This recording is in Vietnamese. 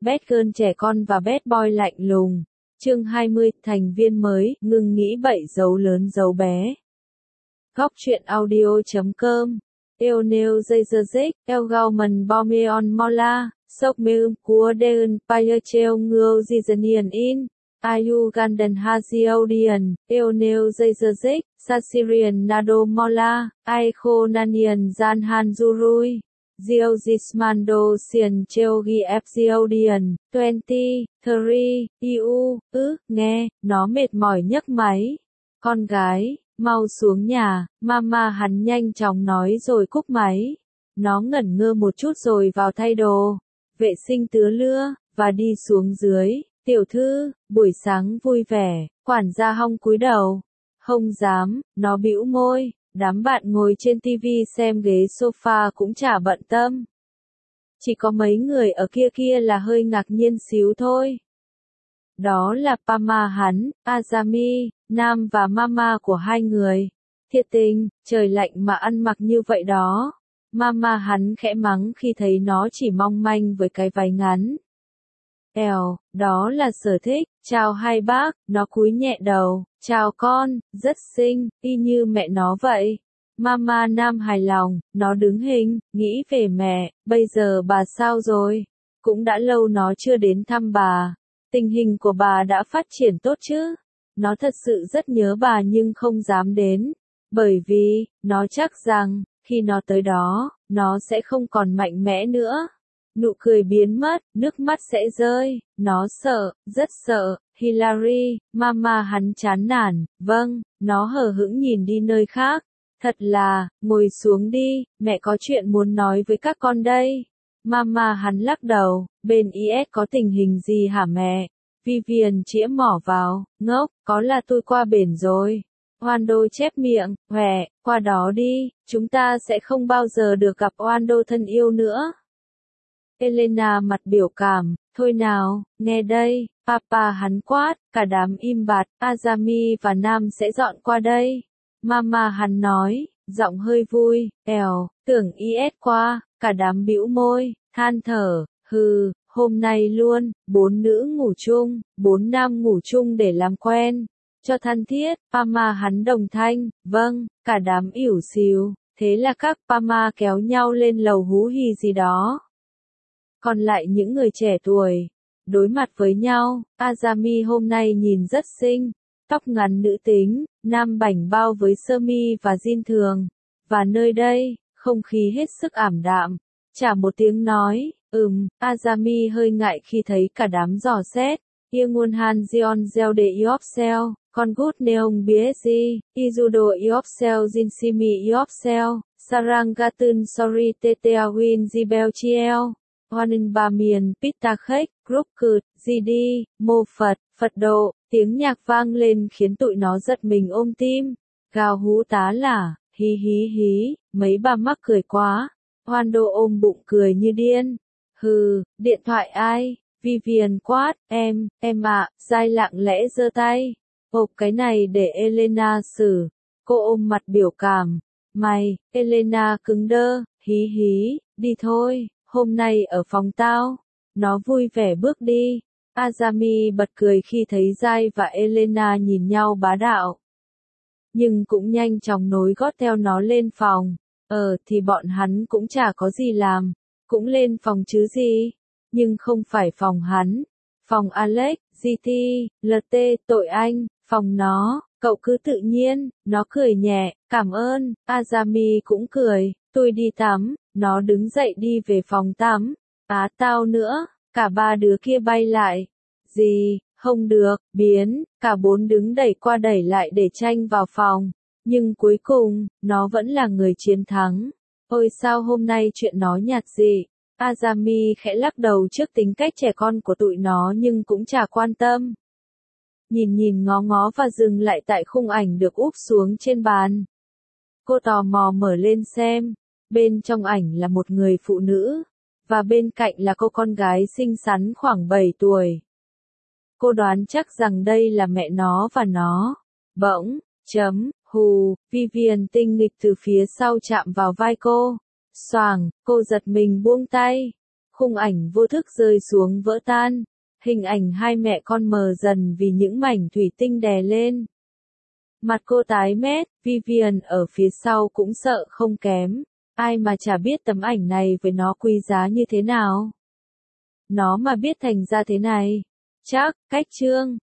Bad Girl trẻ con và Bad Boy lạnh lùng. Chương 20, thành viên mới, ngừng nghĩ bậy dấu lớn dấu bé. Góc truyện audio.com. Eonel Zayzerzik, Elgauman Bomeon Mola, Sokmeum Kua Deun, Payachel Ngưu Zizanian In, Ayu Gandan Haziodian, Eonel Zayzerzik, Sasirian Nado Mola, Aiko Nanian Zanhan Zurui. Zio Zismando Sian Cheogi Fziodian, 20, 3, IU, nghe, nó mệt mỏi nhấc máy. Con gái, mau xuống nhà, mama hắn nhanh chóng nói rồi cúp máy. Nó ngẩn ngơ một chút rồi vào thay đồ, vệ sinh tứa lưa, và đi xuống dưới. Tiểu thư, buổi sáng vui vẻ, quản gia Hong cúi đầu. Không dám, nó bĩu môi. Đám bạn ngồi trên TV xem ghế sofa cũng chả bận tâm. Chỉ có mấy người ở kia là hơi ngạc nhiên xíu thôi. Đó là Pama hắn, Azami, Nam và Mama của hai người. Thiệt tình, trời lạnh mà ăn mặc như vậy đó. Mama hắn khẽ mắng khi thấy nó chỉ mong manh với cái váy ngắn. Đó là sở thích, chào hai bác, nó cúi nhẹ đầu, chào con, rất xinh, y như mẹ nó vậy. Mama Nam hài lòng, nó đứng hình, nghĩ về mẹ, bây giờ bà sao rồi? Cũng đã lâu nó chưa đến thăm bà. Tình hình của bà đã phát triển tốt chứ? Nó thật sự rất nhớ bà nhưng không dám đến. Bởi vì, nó chắc rằng, khi nó tới đó, nó sẽ không còn mạnh mẽ nữa. Nụ cười biến mất, nước mắt sẽ rơi, nó sợ, rất sợ. Hillary, mama hắn chán nản, vâng, nó hờ hững nhìn đi nơi khác. Thật là, ngồi xuống đi, mẹ có chuyện muốn nói với các con đây. Mama hắn lắc đầu, bên IS có tình hình gì hả mẹ? Vivian chĩa mỏ vào, ngốc, có là tôi qua bển rồi. Wando chép miệng, qua đó đi, chúng ta sẽ không bao giờ được gặp Wando thân yêu nữa. Elena mặt biểu cảm, thôi nào, nghe đây, papa hắn quát, cả đám im bặt, Azami và Nam sẽ dọn qua đây. Mama hắn nói, giọng hơi vui, tưởng IS qua, cả đám bĩu môi, than thở, hôm nay luôn, 4 nữ ngủ chung, 4 nam ngủ chung để làm quen. Cho thân thiết, Pama hắn đồng thanh, vâng, cả đám ỉu xìu, thế là các Pama kéo nhau lên lầu hú hì gì đó. Còn lại những người trẻ tuổi, đối mặt với nhau, Azami hôm nay nhìn rất xinh, tóc ngắn nữ tính, nam bảnh bao với sơ mi và jean thường, và nơi đây, không khí hết sức ảm đạm, chả một tiếng nói, Azami hơi ngại khi thấy cả đám dò xét, Yeongun Han Jeon Geo de Yopsel, con gút Neong BSG, Izudo Yopsel Jinsimi Yopsel, Sarangatun Sorry Teteawin Jibelchiel. Hoanin Ba Miền, Pita Khách, Group Cượt, GD, Mô Phật, Phật Độ, tiếng nhạc vang lên khiến tụi nó giật mình ôm tim. Gào hú tá là, hí, mấy bà mắc cười quá. Hoando ôm bụng cười như điên. Điện thoại ai? Vivian quát, em ạ, Giai lặng lẽ giơ tay. Cái này để Elena xử. Cô ôm mặt biểu cảm. Mày, Elena cứng đơ, hí, đi thôi. Hôm nay ở phòng tao. Nó vui vẻ bước đi. Azami bật cười khi thấy Giai và Elena nhìn nhau bá đạo. Nhưng cũng nhanh chóng nối gót theo nó lên phòng. Thì bọn hắn cũng chả có gì làm. Cũng lên phòng chứ gì. Nhưng không phải phòng hắn. Phòng Alex, GT, LT, tội anh, phòng nó. Cậu cứ tự nhiên. Nó cười nhẹ, cảm ơn. Azami cũng cười. Tôi đi tắm. Nó đứng dậy đi về phòng tắm. Tao nữa. Cả ba đứa kia bay lại. Gì, không được, biến. Cả bốn đứng đẩy qua đẩy lại để tranh vào phòng. Nhưng cuối cùng, nó vẫn là người chiến thắng. Ôi sao hôm nay chuyện nó nhạt dị. Azami khẽ lắc đầu trước tính cách trẻ con của tụi nó nhưng cũng chả quan tâm. Nhìn ngó và dừng lại tại khung ảnh được úp xuống trên bàn. Cô tò mò mở lên xem. Bên trong ảnh là một người phụ nữ, và bên cạnh là cô con gái xinh xắn khoảng 7 tuổi. Cô đoán chắc rằng đây là mẹ nó và nó. Bỗng, Vivian tinh nghịch từ phía sau chạm vào vai cô. Xoàng, cô giật mình buông tay. Khung ảnh vô thức rơi xuống vỡ tan. Hình ảnh hai mẹ con mờ dần vì những mảnh thủy tinh đè lên. Mặt cô tái mét, Vivian ở phía sau cũng sợ không kém. Ai mà chả biết tấm ảnh này với nó quý giá như thế nào. Nó mà biết thành ra thế này. Chắc, cách chương.